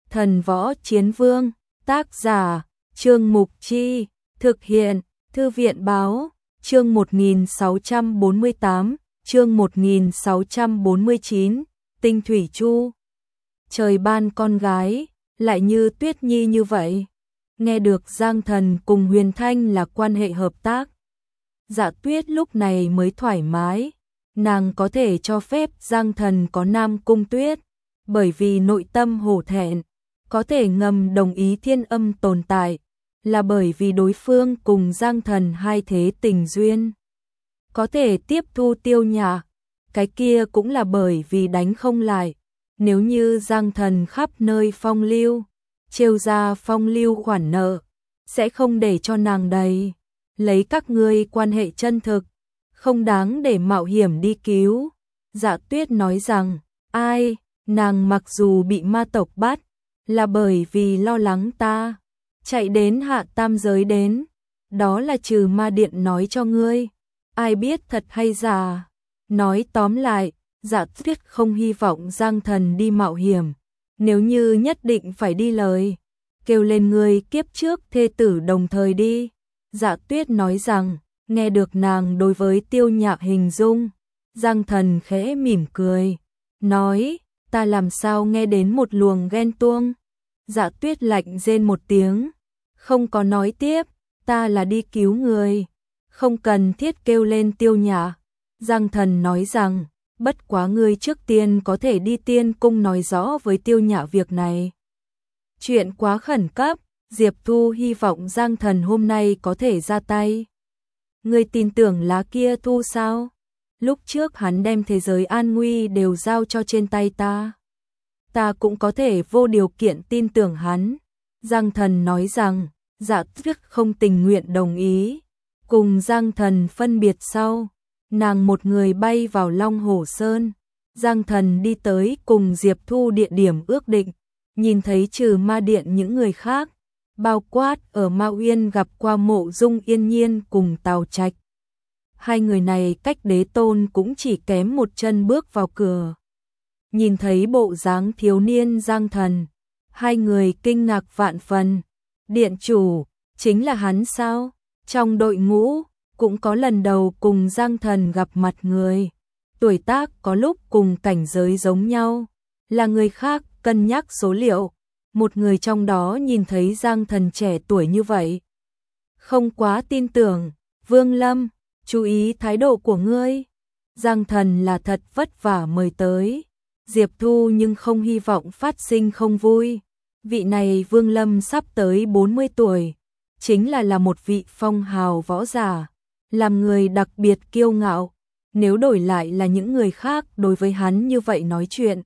Thần Võ Chiến Vương, tác giả, Trương Mục Chi, thực hiện, Thư viện Báo, chương 1648, chương 1649, Tinh Thủy Chu. Trời ban con gái, lại như Tuyết Nhi như vậy. Nghe được Giang Thần cùng Huyền Thanh là quan hệ hợp tác, Dạ Tuyết lúc này mới thoải mái. Nàng có thể cho phép Giang Thần có Nam Cung Tuyết, bởi vì nội tâm hổ thẹn, có thể ngầm đồng ý Thiên Âm tồn tại, là bởi vì đối phương cùng Giang Thần hai thế tình duyên. Có thể tiếp thu Tiêu Nhạc, cái kia cũng là bởi vì đánh không lại. Nếu như Giang Thần khắp nơi phong lưu, trêu ra phong lưu khoản nợ, sẽ không để cho nàng đầy. Lấy các ngươi quan hệ chân thực, không đáng để mạo hiểm đi cứu. Dạ Tuyết nói rằng, ai, nàng mặc dù bị ma tộc bắt, là bởi vì lo lắng ta, chạy đến hạ tam giới đến, đó là trừ ma điện nói cho ngươi, ai biết thật hay giả. Nói tóm lại, Dạ Tuyết không hy vọng Giang Thần đi mạo hiểm, nếu như nhất định phải đi lời, kêu lên ngươi kiếp trước thê tử đồng thời đi. Dạ Tuyết nói rằng, nghe được nàng đối với Tiêu Nhạc hình dung, Giang Thần khẽ mỉm cười, nói, ta làm sao nghe đến một luồng ghen tuông. Dạ Tuyết lạnh rên một tiếng, không có nói tiếp, ta là đi cứu người, không cần thiết kêu lên Tiêu Nhạc. Giang Thần nói rằng, bất quá ngươi trước tiên có thể đi Tiên Cung nói rõ với Tiêu Nhạc việc này. Chuyện quá khẩn cấp, Diệp Thu hy vọng Giang Thần hôm nay có thể ra tay. Ngươi tin tưởng lá kia thu sao? Lúc trước hắn đem thế giới an nguy đều giao cho trên tay ta. Ta cũng có thể vô điều kiện tin tưởng hắn. Giang Thần nói rằng, Dạ Tuyết không tình nguyện đồng ý. Cùng Giang Thần phân biệt sau, nàng một người bay vào Long Hổ Sơn. Giang Thần đi tới cùng Diệp Thu địa điểm ước định, nhìn thấy trừ ma điện những người khác, bao quát ở Ma Uyên gặp qua Mộ Dung Yên Nhiên cùng Tào Trạch. Hai người này cách Đế Tôn cũng chỉ kém một chân bước vào cửa. Nhìn thấy bộ dáng thiếu niên Giang Thần, hai người kinh ngạc vạn phần. Điện chủ, chính là hắn sao? Trong đội ngũ, cũng có lần đầu cùng Giang Thần gặp mặt người. Tuổi tác có lúc cùng cảnh giới giống nhau, là người khác cân nhắc số liệu. Một người trong đó nhìn thấy Giang Thần trẻ tuổi như vậy, không quá tin tưởng. Vương Lâm, chú ý thái độ của ngươi. Giang Thần là thật vất vả mời tới Diệp Thu nhưng không hy vọng phát sinh không vui. Vị này Vương Lâm sắp tới 40 tuổi, chính là một vị phong hào võ giả, làm người đặc biệt kiêu ngạo. Nếu đổi lại là những người khác đối với hắn như vậy nói chuyện,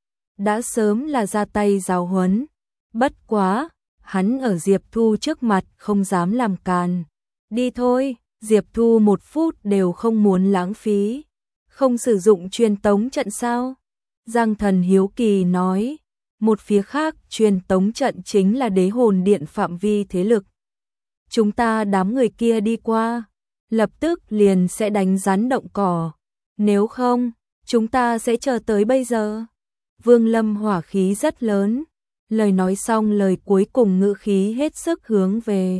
đã sớm là ra tay giáo huấn. Bất quá, hắn ở Diệp Thu trước mặt không dám làm càn. Đi thôi, Diệp Thu một phút đều không muốn lãng phí. Không sử dụng truyền tống trận sao? Giang Thần hiếu kỳ nói. Một phía khác, truyền tống trận chính là Đế Hồn Điện phạm vi thế lực. Chúng ta đám người kia đi qua, lập tức liền sẽ đánh rắn động cỏ. Nếu không, chúng ta sẽ chờ tới bây giờ. Vương Lâm hỏa khí rất lớn. Lời nói xong lời cuối cùng ngữ khí hết sức hướng về.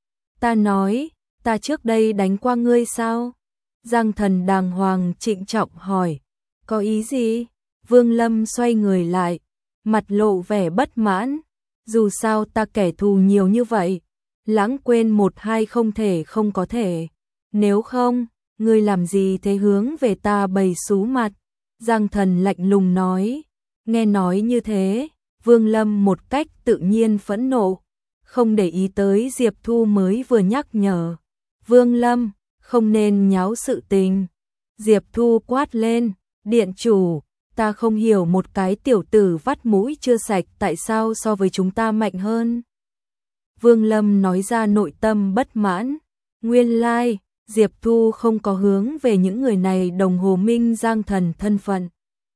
Ta nói, ta trước đây đánh qua ngươi sao? Giang Thần đàng hoàng trịnh trọng hỏi. Có ý gì? Vương Lâm xoay người lại, mặt lộ vẻ bất mãn. Dù sao ta kẻ thù nhiều như vậy, lãng quên một hai không thể không có thể. Nếu không, ngươi làm gì thế hướng về ta bày xú mặt? Giang Thần lạnh lùng nói. Nghe nói như thế, Vương Lâm một cách tự nhiên phẫn nộ, không để ý tới Diệp Thu mới vừa nhắc nhở. Vương Lâm, không nên nháo sự tình. Diệp Thu quát lên, điện chủ, ta không hiểu một cái tiểu tử vắt mũi chưa sạch tại sao so với chúng ta mạnh hơn. Vương Lâm nói ra nội tâm bất mãn. Nguyên lai, Diệp Thu không có hướng về những người này đồng hồ minh Giang Thần thân phận.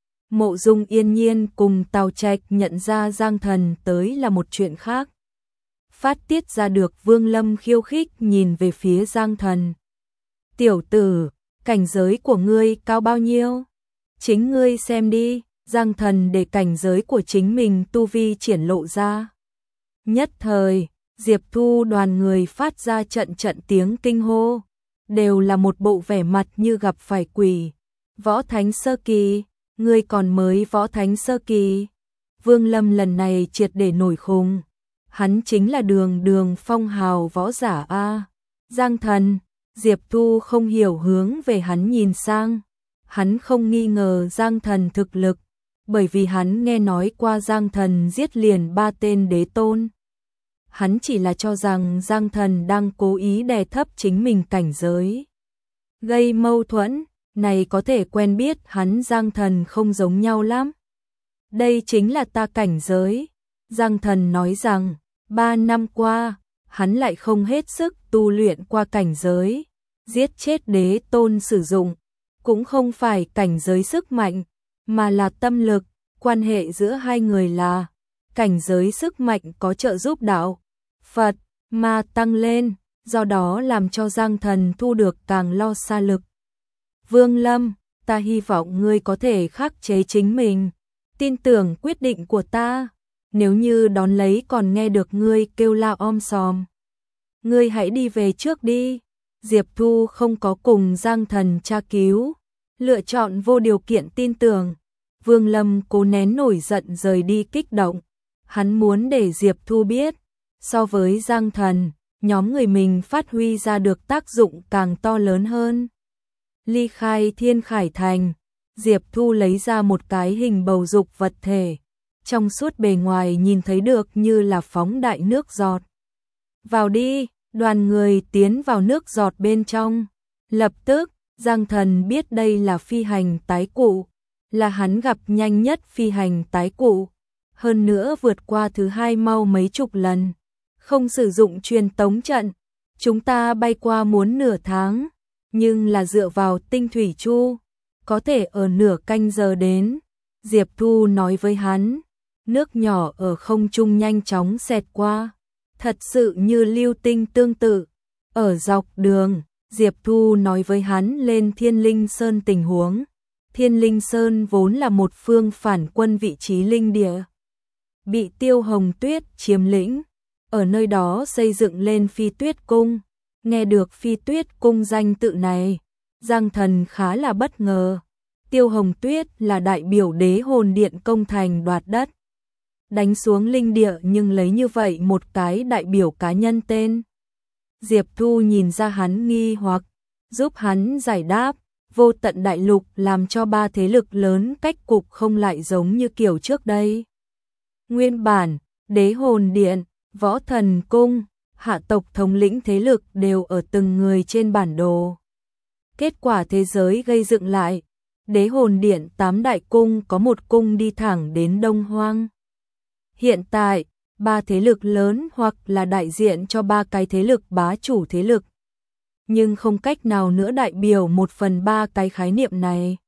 Mộ Dung Yên Nhiên cùng Tào Trạch nhận ra Giang Thần tới là một chuyện khác. Phát tiết ra được Vương Lâm khiêu khích nhìn về phía Giang Thần. Tiểu tử, cảnh giới của ngươi cao bao nhiêu? Chính ngươi xem đi. Giang Thần để cảnh giới của chính mình tu vi triển lộ ra. Nhất thời, Diệp Thu đoàn người phát ra trận trận tiếng kinh hô, đều là một bộ vẻ mặt như gặp phải quỷ. Võ Thánh Sơ Kỳ, ngươi còn mới Võ Thánh Sơ Kỳ. Vương Lâm lần này triệt để nổi khùng, hắn chính là đường phong hào võ giả a. Giang Thần, Diệp Thu không hiểu hướng về hắn nhìn sang, hắn không nghi ngờ Giang Thần thực lực, bởi vì hắn nghe nói qua Giang Thần giết liền 3 tên đế tôn. Hắn chỉ là cho rằng Giang Thần đang cố ý đè thấp chính mình cảnh giới, gây mâu thuẫn, này có thể quen biết hắn Giang Thần không giống nhau lắm. Đây chính là ta cảnh giới. Giang Thần nói rằng, 3 năm qua, hắn lại không hết sức tu luyện qua cảnh giới, giết chết đế tôn sử dụng, cũng không phải cảnh giới sức mạnh, mà là tâm lực, quan hệ giữa hai người là cảnh giới sức mạnh có trợ giúp đạo, Phật, ma tăng lên, do đó làm cho Giang Thần thu được càng lo xa lực. Vương Lâm, ta hy vọng ngươi có thể khắc chế chính mình, tin tưởng quyết định của ta, nếu như đón lấy còn nghe được ngươi kêu la om sòm. Ngươi hãy đi về trước đi. Diệp Thu không có cùng Giang Thần tra cứu, lựa chọn vô điều kiện tin tưởng. Vương Lâm cố nén nổi giận rời đi kích động, hắn muốn để Diệp Thu biết, so với Giang Thần, nhóm người mình phát huy ra được tác dụng càng to lớn hơn. Ly khai Thiên Khải Thành, Diệp Thu lấy ra một cái hình bầu dục vật thể, trong suốt bề ngoài nhìn thấy được như là phóng đại nước giọt. Vào đi, đoàn người tiến vào nước giọt bên trong. Lập tức, Giang Thần biết đây là phi hành tái cụ, là hắn gặp nhanh nhất phi hành tái cụ, hơn nữa vượt qua thứ 2 mau mấy chục lần. Không sử dụng truyền tống trận, chúng ta bay qua muốn nửa tháng, nhưng là dựa vào tinh thủy chu, có thể ở nửa canh giờ đến. Diệp Thu nói với hắn, nước nhỏ ở không trung nhanh chóng xẹt qua, thật sự như lưu tinh tương tự. Ở dọc đường, Diệp Thu nói với hắn lên Thiên Linh Sơn tình huống. Thiên Linh Sơn vốn là một phương phản quân vị trí linh địa, bị Tiêu Hồng Tuyết chiếm lĩnh, ở nơi đó xây dựng lên Phi Tuyết Cung. Nghe được Phi Tuyết Cung danh tự này, Giang Thần khá là bất ngờ. Tiêu Hồng Tuyết là đại biểu đế hồn điện công thành đoạt đất, đánh xuống linh địa, nhưng lấy như vậy một cái đại biểu cá nhân tên. Diệp Thu nhìn ra hắn nghi hoặc, giúp hắn giải đáp. Vô tận đại lục làm cho 3 thế lực lớn cách cục không lại giống như kiểu trước đây. Nguyên bản, đế hồn điện, võ thần cung, hạ tộc thống lĩnh thế lực đều ở từng người trên bản đồ. Kết quả thế giới gây dựng lại, đế hồn điện 8 đại cung có một cung đi thẳng đến Đông Hoang. Hiện tại, 3 thế lực lớn hoặc là đại diện cho 3 cái thế lực bá chủ thế lực, nhưng không cách nào nữa đại biểu 1/3 cái khái niệm này.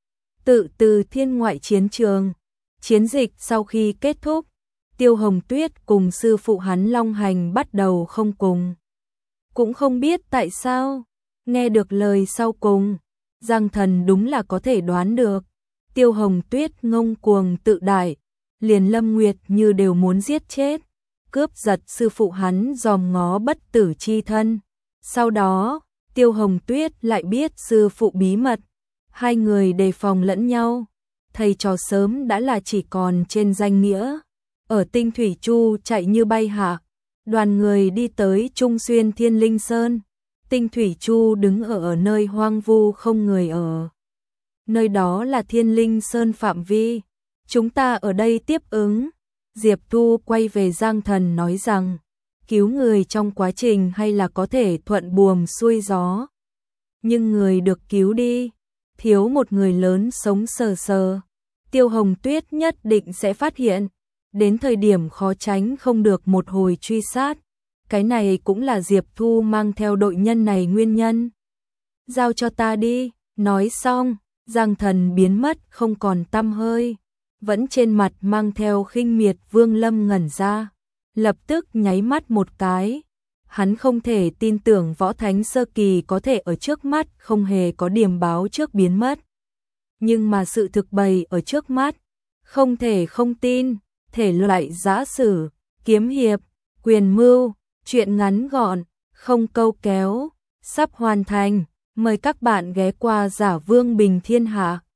Tự từ thiên ngoại chiến trường, chiến dịch sau khi kết thúc, Tiêu Hồng Tuyết cùng sư phụ hắn Long Hành bắt đầu không cùng. Cũng không biết tại sao, nghe được lời sau cùng, Giang Thần đúng là có thể đoán được. Tiêu Hồng Tuyết ngông cuồng tự đại, liền Lâm Nguyệt Như đều muốn giết chết, cướp giật sư phụ hắn dòm ngó bất tử chi thân. Sau đó, Tiêu Hồng Tuyết lại biết sư phụ bí mật, hai người đề phòng lẫn nhau, thầy trò sớm đã là chỉ còn trên danh nghĩa. Ở Tinh Thủy Chu chạy như bay hạ, đoàn người đi tới Trung Xuyên Thiên Linh Sơn. Tinh Thủy Chu đứng ở nơi hoang vu không người ở. Nơi đó là Thiên Linh Sơn phạm vi, chúng ta ở đây tiếp ứng. Diệp Thu quay về Giang Thần nói rằng, cứu người trong quá trình hay là có thể thuận buồm xuôi gió. Nhưng người được cứu đi, thiếu một người lớn sống sờ sờ. Tiêu Hồng Tuyết nhất định sẽ phát hiện, đến thời điểm khó tránh không được một hồi truy sát. Cái này cũng là Diệp Thu mang theo đội nhân này nguyên nhân. Giao cho ta đi, nói xong, Giang Thần biến mất không còn tăm hơi. Vẫn trên mặt mang theo khinh miệt. Vương Lâm ngẩn ra, lập tức nháy mắt một cái. Hắn không thể tin tưởng Võ Thánh Sơ Kỳ có thể ở trước mắt không hề có điểm báo trước biến mất. Nhưng mà sự thực bày ở trước mắt, Không thể không tin, thể loại giã sử, kiếm hiệp, quyền mưu, truyện ngắn gọn, không câu kéo, sắp hoàn thành. Mời các bạn ghé qua Giả Vương Bình Thiên Hạ.